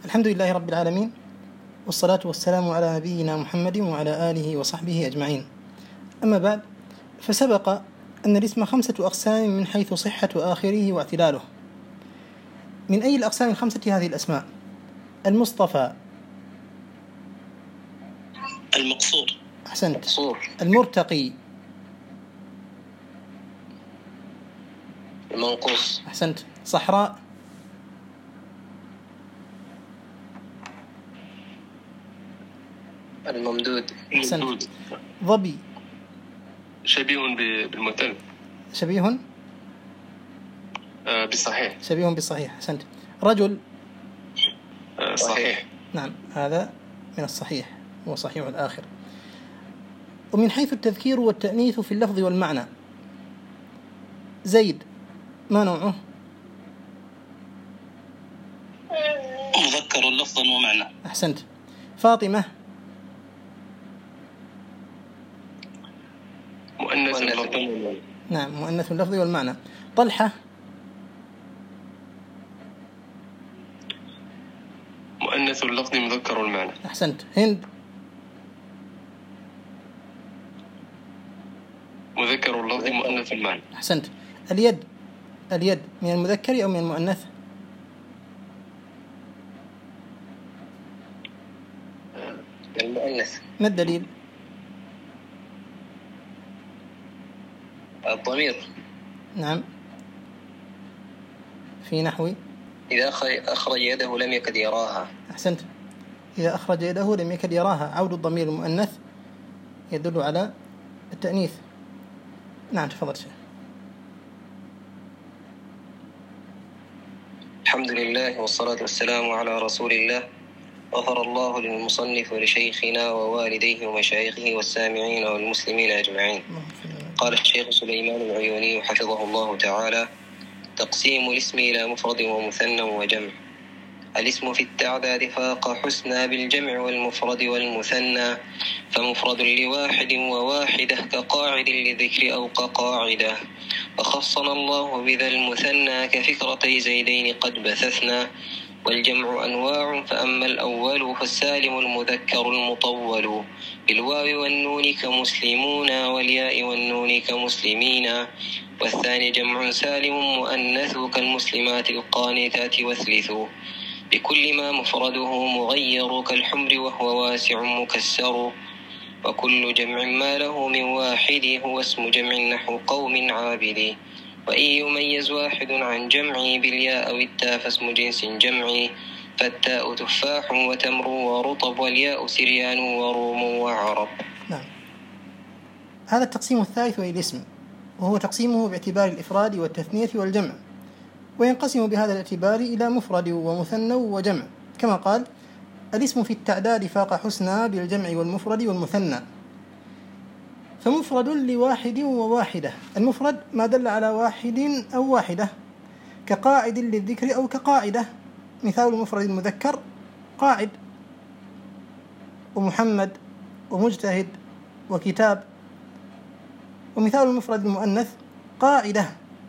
الحمد لله رب العالمين، والصلاة والسلام على نبينا محمد وعلى آله وصحبه أجمعين. أما بعد، فسبق أن الاسم 5 أقسام من حيث صحة آخره واعتلاله. من أي الأقسام الخمسة هذه الأسماء؟ المصطفى، المقصور، أحسنت، المرتقي، المنقوص، أحسنت، صحراء، الممدود، أحسنت، ظبي، شبيه بالمثنى، شبيه بالصحيح، شبيه بالصحيح، أحسنت، رجل، صحيح، نعم هذا من الصحيح، هو صحيح الآخر. ومن حيث التذكير والتأنيث في اللفظ والمعنى، زيد ما نوعه؟ مذكر لفظا ومعنى، أحسنت، فاطمة، مؤنث اللفظ، نعم مؤنث اللفظ والمعنى. طلحة، مؤنث اللفظ مذكر المعنى، أحسنت. هند، مذكر اللفظ مؤنث المعنى، أحسنت. اليد، اليد من المذكر أو من المؤنث؟ المؤنث. ما الدليل؟ الضمير، نعم، في نحو إذا أخرج يده لم يكد يراها، أحسنت، إذا أخرج يده لم يكد يراها. عود الضمير المؤنث يدل على التأنيث. نعم تفضل شيخ. الحمد لله والصلاة والسلام على رسول الله. غفر الله للمصنف ولشيخنا ووالديه ومشايخه والسامعين والمسلمين أجمعين. قال الشيخ سليمان العيوني حفظه الله تعالى: تقسيم الاسم إلى مفرد ومثنى وجمع. الاسم في التعداد فاق حسنا بالجمع والمفرد والمثنى، فمفرد لواحد وواحدة كقاعد للذكر أو كقاعدة. وخصنا الله بذا المثنى كفكرتي زيدين قد بثثنا. والجمع أنواع، فأما الأول فالسالم المذكر المطول بالواو والنون كمسلمون والياء والنون كمسلمين. والثاني جمع سالم مؤنث كالمسلمات القانتات واثلثوا بكل ما مفرده مغير كالحمر وهو واسع مكسر. وكل جمع ما له من واحد هو اسم جمع نحو قوم عابد. وإن يميز واحد عن جمعي بالياء أو التاء فاسم جنس جمعي، فالتاء تفاح وتمر ورطب والياء سريان وروم وعرب. نعم، هذا التقسيم الثالث للاسم، وهو تقسيمه باعتبار الإفراد والتثنية والجمع، وينقسم بهذا الاعتبار إلى مفرد ومثنى وجمع، كما قال: الاسم في التعداد فاق حسنا بالجمع والمفرد والمثنى. فمفرد لواحد وواحدة، المفرد ما دل على واحد أو واحدة، كقاعد للذكر أو كقاعدة. مثال المفرد المذكر قاعد، ومحمد، ومجتهد، وكتاب. ومثال المفرد المؤنث قاعدة،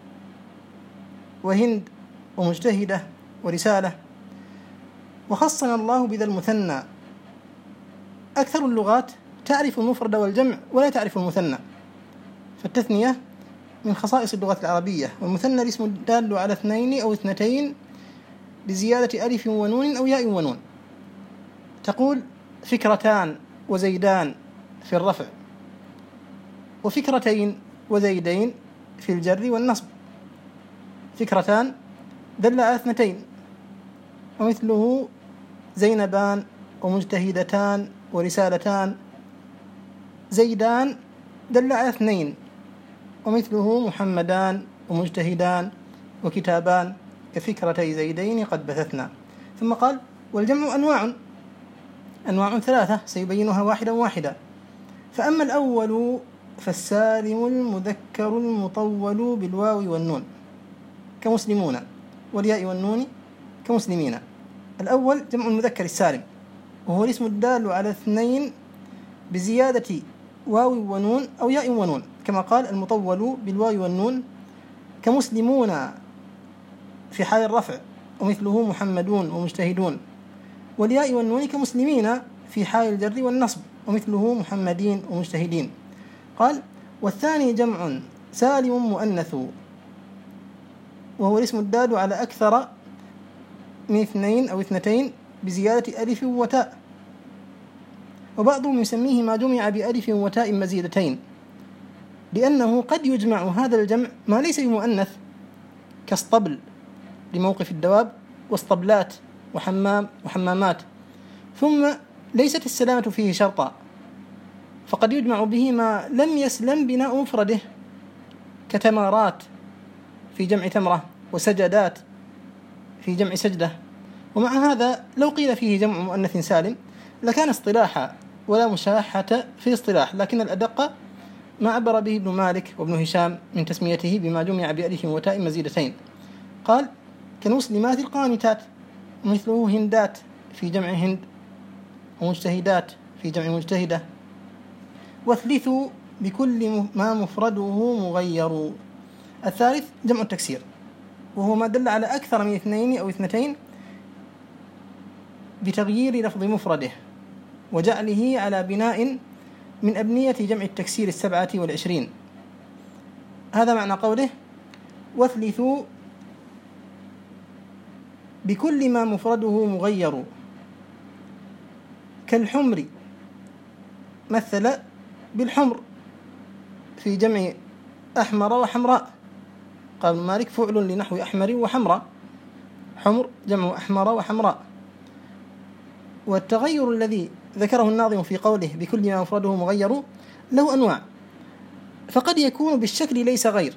وهند، ومجتهدة، ورسالة. وخصنا الله بذا المثنى. أكثر اللغات تعرف المفرد والجمع ولا تعرف المثنى، فالتثنية من خصائص اللغة العربية. والمثنى الاسم الدال على اثنين أو اثنتين بزيادة ألف ونون أو ياء ونون. تقول فكرتان وزيدان في الرفع، وفكرتين وزيدين في الجر والنصب. فكرتان دل على اثنتين، ومثله زينبان ومجتهدتان ورسالتان. زيدان دل على اثنين، ومثله محمدان ومجتهدان وكتابان، كفكرتي زيدين قد بثثنا. ثم قال: والجمع أنواع 3 سيبينها واحدا واحدا. فأما الأول فالسالم المذكر المطول بالواو والنون كمسلمون، والياء والنون كمسلمين. الأول جمع المذكر السالم، وهو الاسم الدال على 2 بزيادة واو ونون أو ياء ونون، كما قال: المطول بالواو والنون كمسلمون في حال الرفع، ومثله محمدون ومجتهدون. والياء والنون كمسلمين في حال الجر والنصب، ومثله محمدين ومجتهدين. قال: والثاني جمع سالم مؤنث، وهو الاسم الدال على أكثر من 2 أو 2 بزيادة ألف وتاء، وبعضهم يسميه ما جمع بألف وتاء مزيدتين، لأنه قد يجمع هذا الجمع ما ليس بمؤنث كاسطبل لموقف الدواب، واسطبلات، وحمام وحمامات، ثم ليست السلامة فيه شرطا، فقد يجمع به ما لم يسلم بناء مفرده كتمارات في جمع تمرة، وسجدات في جمع سجدة. ومع هذا لو قيل فيه جمع مؤنث سالم لكان اصطلاحا ولا مشاحة في اصطلاح، لكن الأدق ما عبر به ابن مالك وابن هشام من تسميته بما جمع بألف وتاء مزيدتين. قال: كالمسلمات القانتات، مثله هندات في جمع هند، ومجتهدات في جمع مجتهدة. واثلثوا بكل ما مفرده مغير. الثالث جمع التكسير، وهو ما دل على أكثر من 2 أو 2 بتغيير لفظ مفرده وجعله على بناء من أبنية جمع التكسير 27. هذا معنى قوله: واثلثوا بكل ما مفرده مغير. كالحمر، مثل بالحمر في جمع أحمر وحمراء. قال مالك: فعل لنحو أحمر وحمراء، حمر جمع أحمر وحمراء. والتغير الذي ذكره الناظم في قوله بكل ما مفرده مغير له أنواع، فقد يكون بالشكل ليس غير،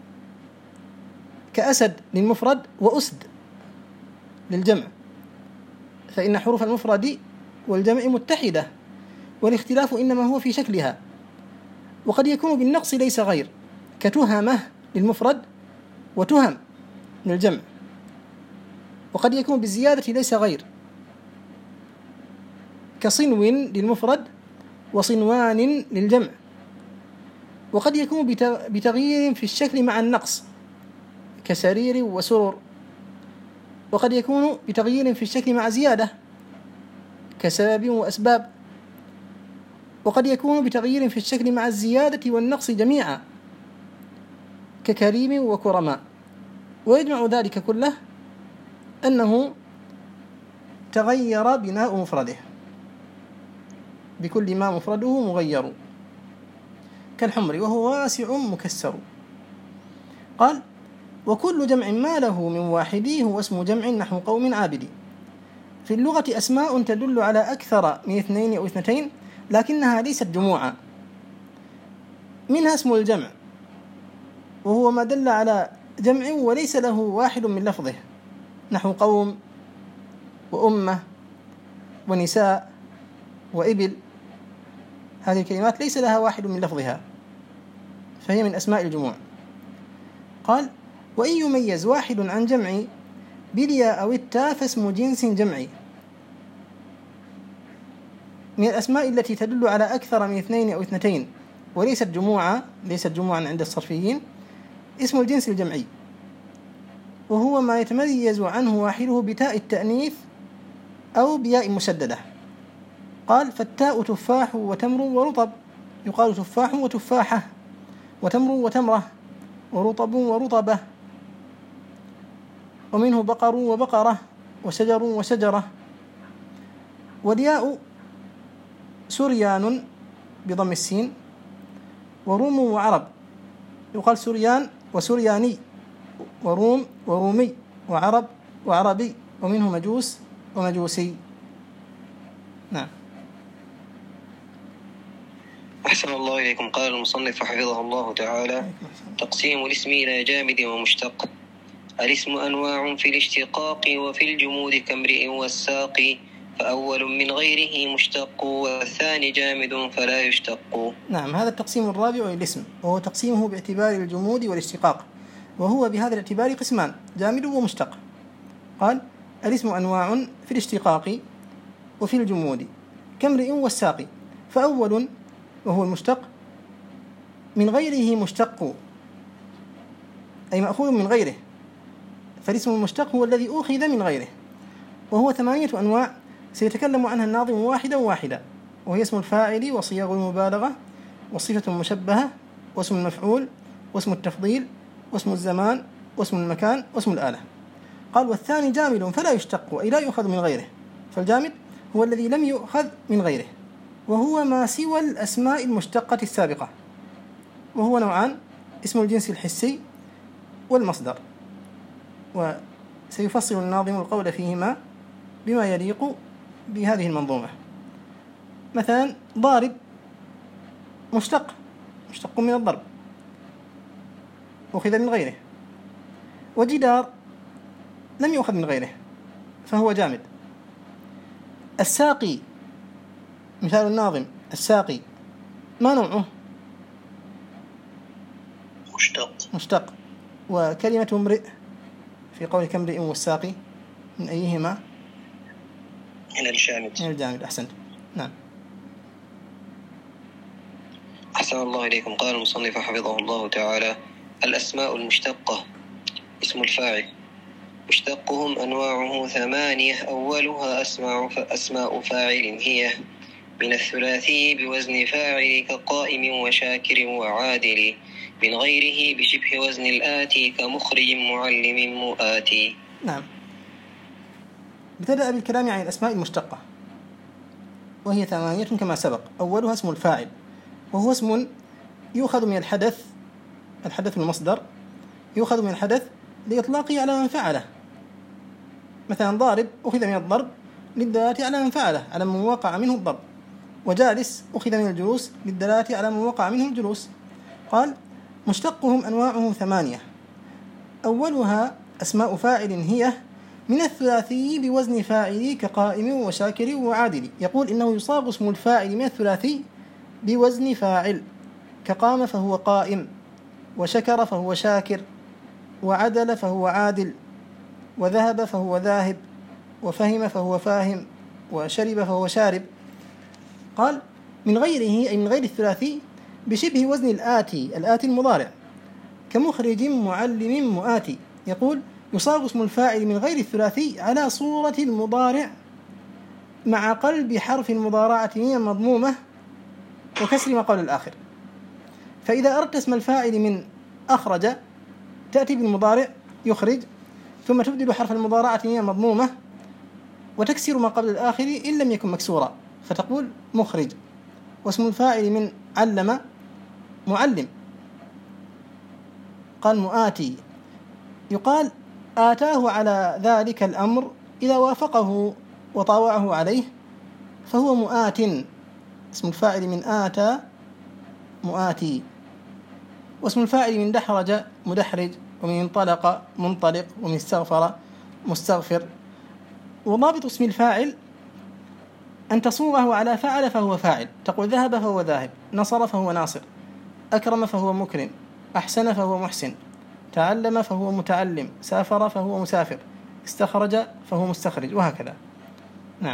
كأسد للمفرد وأسد للجمع، فإن حروف المفرد والجمع متحدة، والاختلاف إنما هو في شكلها. وقد يكون بالنقص ليس غير، كتهمة للمفرد وتهم للجمع. وقد يكون بالزيادة ليس غير، كصنو للمفرد وصنوان للجمع. وقد يكون بتغيير في الشكل مع النقص، كسرير وسرور. وقد يكون بتغيير في الشكل مع زيادة، كسبب وأسباب. وقد يكون بتغيير في الشكل مع الزيادة والنقص جميعا، ككريم وكرماء. ويجمع ذلك كله أنه تغير بناء مفرده بكل ما مفرده مغير، كالحمر وهو واسع مكسر. قال: وكل جمع ما له من واحد هو اسم جمع نحو قوم عابد. في اللغة أسماء تدل على أكثر من 2 أو 2 لكنها ليست جموعا، منها اسم الجمع، وهو ما دل على جمع وليس له واحد من لفظه، نحو قوم وأمة ونساء وإبل. هذه الكلمات ليس لها واحد من لفظها، فهي من أسماء الجموع. قال: وإن يميز واحد عن جمع بالياء أو التاء فاسم جنس جمعي. من الأسماء التي تدل على أكثر من 2 أو 2 وليست جموعا، ليست جموعا عند الصرفيين، اسم الجنس الجمعي، وهو ما يتميز عنه واحده بتاء التأنيث أو بياء مسددة. قال: فالتاء تفاح وتمر ورطب، يقال تفاح وتفاحة، وتمر وتمرة، ورطب ورطبة. ومنه بقر وبقرة، وشجر وشجرة. والياء سريان بضم السين، وروم وعرب، يقال سريان وسرياني، وروم ورومي، وعرب وعربي. ومنه مجوس ومجوسي. نعم. أحسن الله إليكم. قال المصنف حفظه الله تعالى: تقسيم الاسم إلى جامد ومشتق. الاسم أنواع في الاشتقاق وفي الجمود كامرئ والساق، فأول من غيره مشتق والثاني جامد فلا يشتق. نعم، هذا التقسيم الرابع للاسم، وهو تقسيمه باعتبار الجمود والاشتقاق، وهو بهذا الاعتبار قسمان: جامد ومشتق. قال: الاسم أنواع في الاشتقاق وفي الجمود كامرئ والساق. فأول وهو المشتق من غيره مشتق، أي مأخوذ من غيره، فالاسم المشتق هو الذي أخذ من غيره، وهو 8 أنواع سيتكلم عنها الناظم واحدا واحدا، وهي اسم الفاعل وصيغ المبالغة والصفة المشبهة واسم المفعول واسم التفضيل واسم الزمان واسم المكان واسم الآلة. قال: والثاني جامد فلا يشتق، أي لا يؤخذ من غيره. فالجامد هو الذي لم يؤخذ من غيره، وهو ما سوى الأسماء المشتقة السابقة، وهو نوعان: اسم الجنس الحسي والمصدر. وسيفصل الناظم القول فيهما بما يليق بهذه المنظومة. مثلا ضارب مشتق من الضرب، أخذ من غيره. وجدار لم يؤخذ من غيره فهو جامد. الساقي مثال الناظم: الساقي ما نوعه؟ مشتق. وكلمة امرئ في قولك امرئ والساقي من أيهما؟ من الجامد. أحسنت. نعم. أحسن الله إليكم. قال المصنف حفظه الله تعالى: الأسماء المشتقة. اسم الفاعل مشتقهم أنواعه 8: أولها أسماء فاعل هي من الثلاثي بوزن فاعل كقائم وشاكر وعادل، من غيره بشبه وزن الآتي كمخرج معلم مؤاتي. نعم. ابتدأ بالكلام عن الأسماء المشتقة، وهي 8 كما سبق. أولها اسم الفاعل، وهو اسم يؤخذ من الحدث المصدر، يؤخذ من الحدث لإطلاقه على من فعله. مثلا ضارب أخذ من الضرب للدلالة على من فعله، على من وقع منه الضرب. وجالس أخذ من الجلوس للدلالة على من وقع منه الجلوس. قال: مشتقهم أنواعه 8: أولها أسماء فاعل هي من الثلاثي بوزن فاعل كقائم وشاكر وعادل. يقول إنه يصاغ اسم الفاعل من الثلاثي بوزن فاعل، كقام فهو قائم، وشكر فهو شاكر، وعدل فهو عادل، وذهب فهو ذاهب، وفهم فهو فاهم، وشرب فهو شارب. قال: من غيره أي من غير الثلاثي بشبه وزن الآتي المضارع، كمخرج معلم مؤاتي. يقول: يصاغ اسم الفاعل من غير الثلاثي على صورة المضارع مع قلب حرف المضارعة من المضمومة وكسر ما قبل الآخر. فإذا أردت اسم الفاعل من أخرج تأتي بالمضارع يخرج، ثم تبدل حرف المضارعة من المضمومة وتكسر ما قبل الآخر إن لم يكن مكسورا، فتقول مخرج. واسم الفاعل من علم معلم. قال: مؤاتي. يقال: آتاه على ذلك الأمر إذا وافقه وطاوعه عليه فهو مؤات. اسم الفاعل من آتى مؤاتي. واسم الفاعل من دحرج مدحرج، ومن انطلق منطلق، ومن استغفر مستغفر. وضابط اسم الفاعل أن تصوغه على فعل فهو فاعل، تقول ذهب فهو ذاهب، نصر فهو ناصر، أكرم فهو مكرم، أحسن فهو محسن، تعلم فهو متعلم، سافر فهو مسافر، استخرج فهو مستخرج، وهكذا. نعم.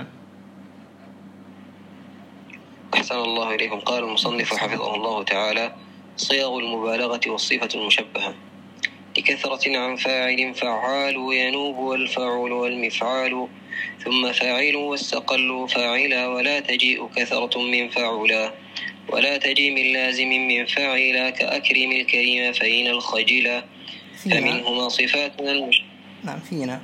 أحسن الله إليكم. قال المصنف حفظه الله تعالى: صيغ المبالغة والصفة المشبهة: لكثرة عن فاعل فعال ينوب والفاعل والمفعال، ثم فاعل واستقل فاعلا، ولا تجيء كثرة من فاعلا، ولا تجي من لازم من فاعلا، كأكرم الكريم فإن الخجلا، فمنهما صفاتنا نعم فينا.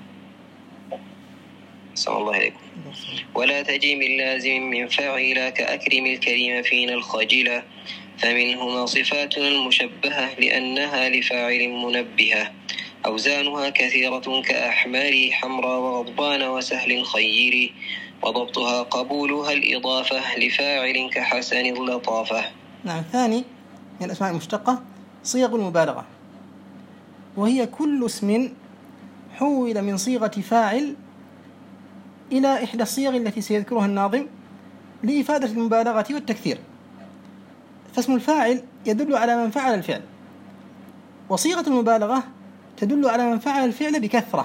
صلى الله عليكم. ولا تجي من لازم من فاعلا، كأكرم الكريم فإن الخجلا، فمنهما صفاتنا المشبهة لأنها لفاعل منبهة، أوزانها كثيرة كأحمر حمراء وغضبان وسهل خير، وضبطها قبولها الإضافة لفاعل كحسن اللطافة. نعم. ثاني من الأسماء المشتقة صيغ المبالغة، وهي كل اسم حول من صيغة فاعل إلى إحدى الصيغ التي سيذكرها الناظم لإفادة المبالغة والتكثير. فاسم الفاعل يدل على من فعل الفعل، وصيغة المبالغة تدل على من فعل الفعل بكثرة.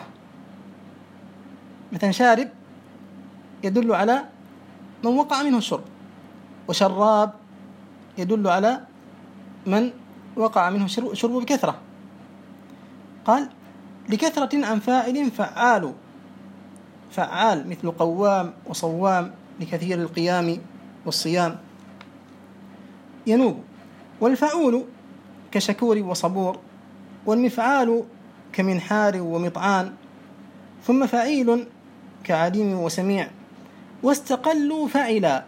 مثلا شارب يدل على من وقع منه الشرب، وشراب يدل على من وقع منه الشرب بكثرة. قال: لكثرة عن فاعل فعال فعال مثل قوام وصوام لكثير القيام والصيام ينوب. والفعول كشكور وصبور. والمفعال كمنحار ومطعان. ثم فعيل كعليم وسميع. واستقلوا فعلا،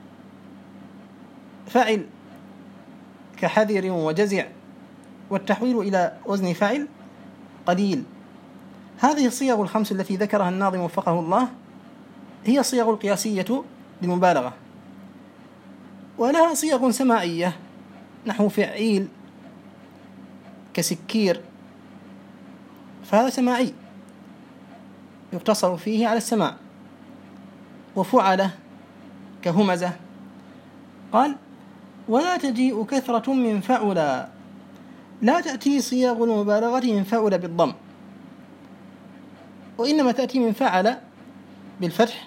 فعل كحذر وجزع. والتحويل إلى وزن فعل قليل. هذه الصيغ الخمس التي ذكرها الناظم وفقه الله هي الصيغ القياسية للمبالغة، ولها صيغ سماعية نحو فعيل كسكير، فهذا سماعي يقتصر فيه على السماع. وفعله كهمزة. قال: ولا تجيء كثرة من فعلا، لا تأتي صيغ المبالغة من فعل بالضم، وإنما تأتي من فعل بالفتح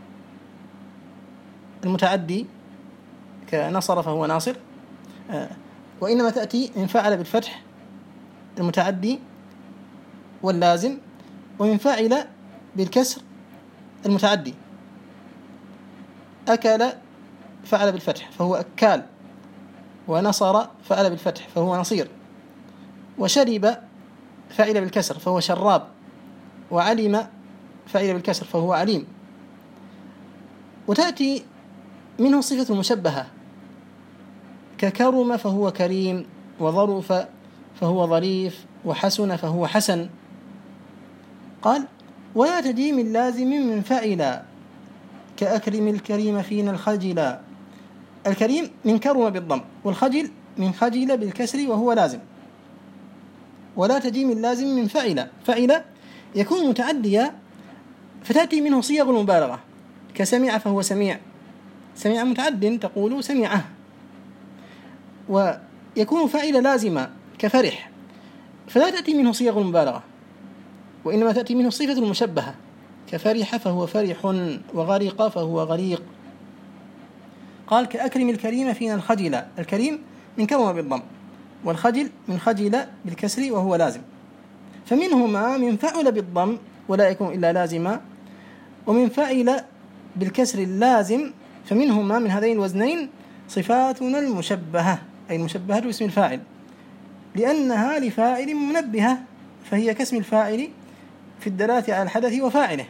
المتعدي كنصر فهو ناصر، وإنما تأتي من فعل بالفتح المتعدي واللازم، ومن فعل بالكسر المتعدي. أكل فعل بالفتح فهو أكال، ونصر فعل بالفتح فهو نصير، وشرب فعل بالكسر فهو شراب، وعلم فعل بالكسر فهو عليم. وتأتي منه صفة المشبهة ككرم فهو كريم، وظرف فهو ظريف، وحسن فهو حسن. قال: ولا تجي من لازم من فعلا، كأكرم الكريم فينا الخجلا. الكريم من كرم بالضم، والخجل من خجل بالكسر وهو لازم. ولا تجي من لازم من فعل. فعل يكون متعديا فتأتي منه صيغ المبالغة كسمع فهو سميع، سميع متعد تقول سمعه. ويكون فاعل لازما كفرح، فلا تأتي منه صيغ المبالغة، وإنما تأتي منه صفة المشبهة كفرح فهو فرح، وغرق فهو غريق. قال: كأكرم الكريم فينا الخجل. الكريم من كرم بالضم، والخجل من خجل بالكسر وهو لازم. فمنهما من فعل بالضم ولا يكون إلا لازما، ومن فعل بالكسر اللازم. فمنهما من هذين الوزنين صفاتنا المشبهة، أي المشبهة باسم الفاعل، لأنها لفاعل منبهة، فهي كاسم الفاعل في الدلالة على الحدث وفاعله.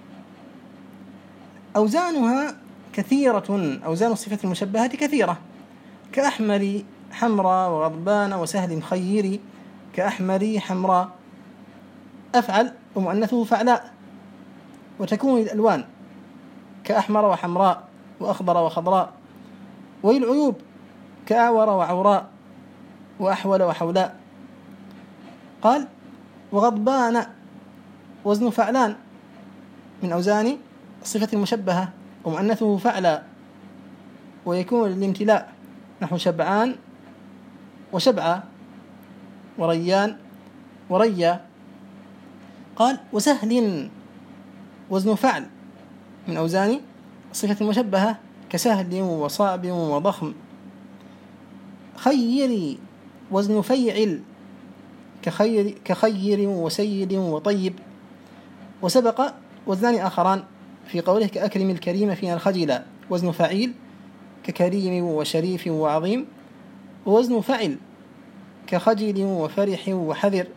أوزانها كثيرة، أوزان الصفة المشبهة كثيرة، كأحمر حمراء، وغضبان وسهل خير. كأحمر حمراء أفعل ومؤنثه فعلاء، وتكون الألوان كأحمر وحمراء، وأخضر وخضراء. والعيوب كأعور وعوراء، وأحول وحولاء. قال: وغضبان وزن فعلان من أوزان الصفة المشبهة، ومؤنثه فعلا، ويكون للامتلاء نحو شبعان وشبعا، وريان وريا. قال: وسهل وزن فعل من أوزان الصفة المشبهة كسهل وصعب وضخم. خير وزن فيعل كخير وسيد وطيب. وسبق وزنان آخران في قوله: كأكرم الكريم فينا الخجل، وزن فعيل ككريم وشريف وعظيم. ووزن فعل كخجل وفرح وحذر.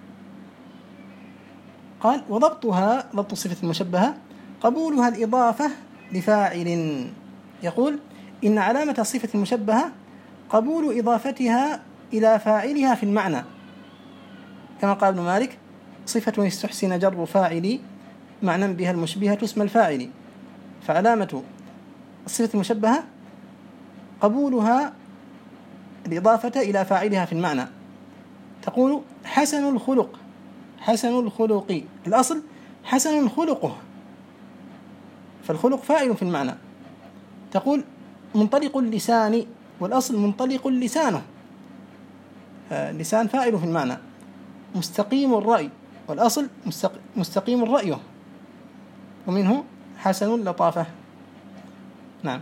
قال: وضبطها، ضبط الصفة المشبهة، قبولها الإضافة لفاعل. يقول: إن علامة الصفة المشبهة قبول إضافتها إلى فاعلها في المعنى، كما قال ابن مالك: صفة استحسن جر فاعل معنى بها المشبهة اسم الفاعل. فعلامة الصفة المشبهة قبولها الإضافة إلى فاعلها في المعنى. تقول: حسن الخلق، حسن الخلق، الأصل حسن خلقه، فالخلق فاعل في المعنى. تقول: منطلق اللسان، والأصل منطلق لسانه، اللسان فاعل في المعنى. مستقيم الرأي، والأصل مستقيم الرأي، ومنه حسن اللطافة. نعم.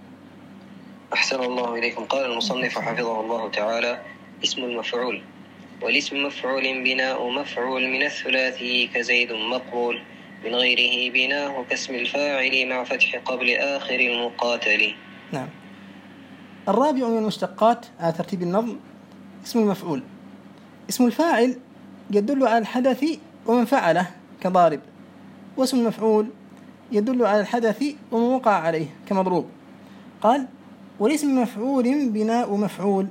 أحسن الله إليكم. قال المصنف حفظه الله تعالى: اسم المفعول والاسم مفعول بناء مفعول من الثلاثي كزيد مقبول من غيره بناه كاسم الفاعل مع فتح قبل آخر المقاتل. نعم. الرابع من المشتقات على ترتيب النظم اسم المفعول. اسم الفاعل يدل على الحدث ومن فعله كضارب، واسم المفعول يدل على الحدث ومن وقع عليه كمضروب. قال: والاسم مفعول بناء مفعول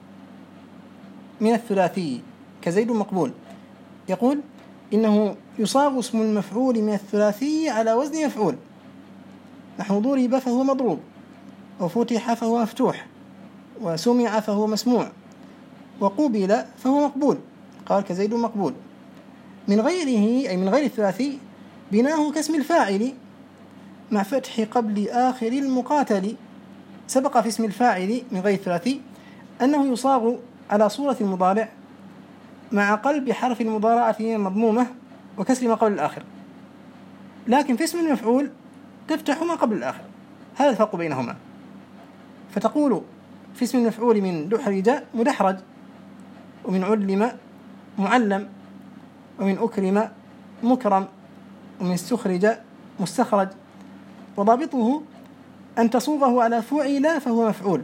من الثلاثي كزيد مقبول. يقول إنه يصاغ اسم المفعول من الثلاثي على وزن مفعول، نحو ضرب فهو مضروب، وفتح فهو مفتوح، وسمع فهو مسموع، وقبل فهو مقبول. قال: كزيد مقبول. من غيره أي من غير الثلاثي بناه كاسم الفاعل مع فتح قبل آخر المقاتل. سبق في اسم الفاعل من غير الثلاثي أنه يصاغ على صورة المضارع مع قلب حرف المضارعة مضمومة وكسر ما قبل الآخر، لكن في اسم المفعول تفتح ما قبل الآخر. هذا الفرق بينهما. فتقول في اسم المفعول من دحرج مدحرج، ومن علم معلم، ومن أكرم مكرم، ومن استخرج مستخرج. وضابطه أن تصوغه على فعل فهو مفعول.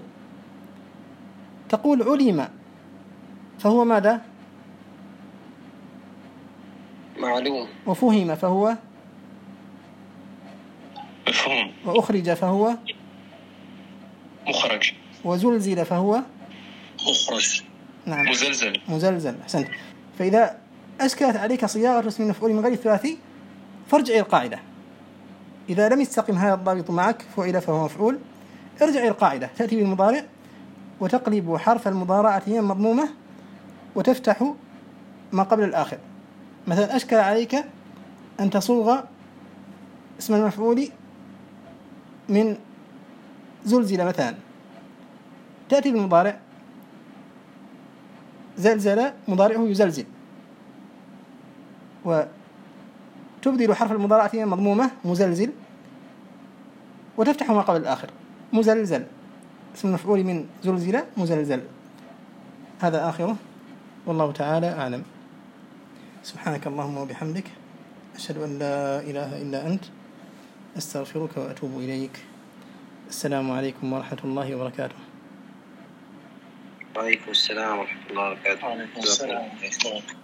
تقول علم فهو ماذا؟ معلوم. وفهم فهو مفهوم. وأخرج فهو مخرج. وزلزل فهو مخرج. نعم مزلزل. مزلزل. أحسنت. فإذا أشكلت عليك صياغة اسم المفعول من غير الثلاثي فارجع إلى القاعدة. إذا لم يستقم هذا الضابط معك فعل فهو مفعول، ارجع إلى القاعدة، تأتي بالمضارع وتقلب حرف المضارعة مضمومة وتفتح ما قبل الآخر. مثلا أشكل عليك أن تصوغ اسم المفعول من زلزل مثلا، تأتي بالمضارع زلزل مضارعه يزلزل، وتبدل حرف المضارعة مضمومة مزلزل وتفتح ما قبل الآخر مزلزل. اسم المفعول من زلزل مزلزل. هذا آخره، والله تعالى أعلم. سبحانك اللهم وبحمدك، أشهد أن لا إله إلا أنت، أستغفرك وأتوب إليك. السلام عليكم ورحمة الله وبركاته. وعليكم السلام ورحمة الله وبركاته. وعليكم السلام.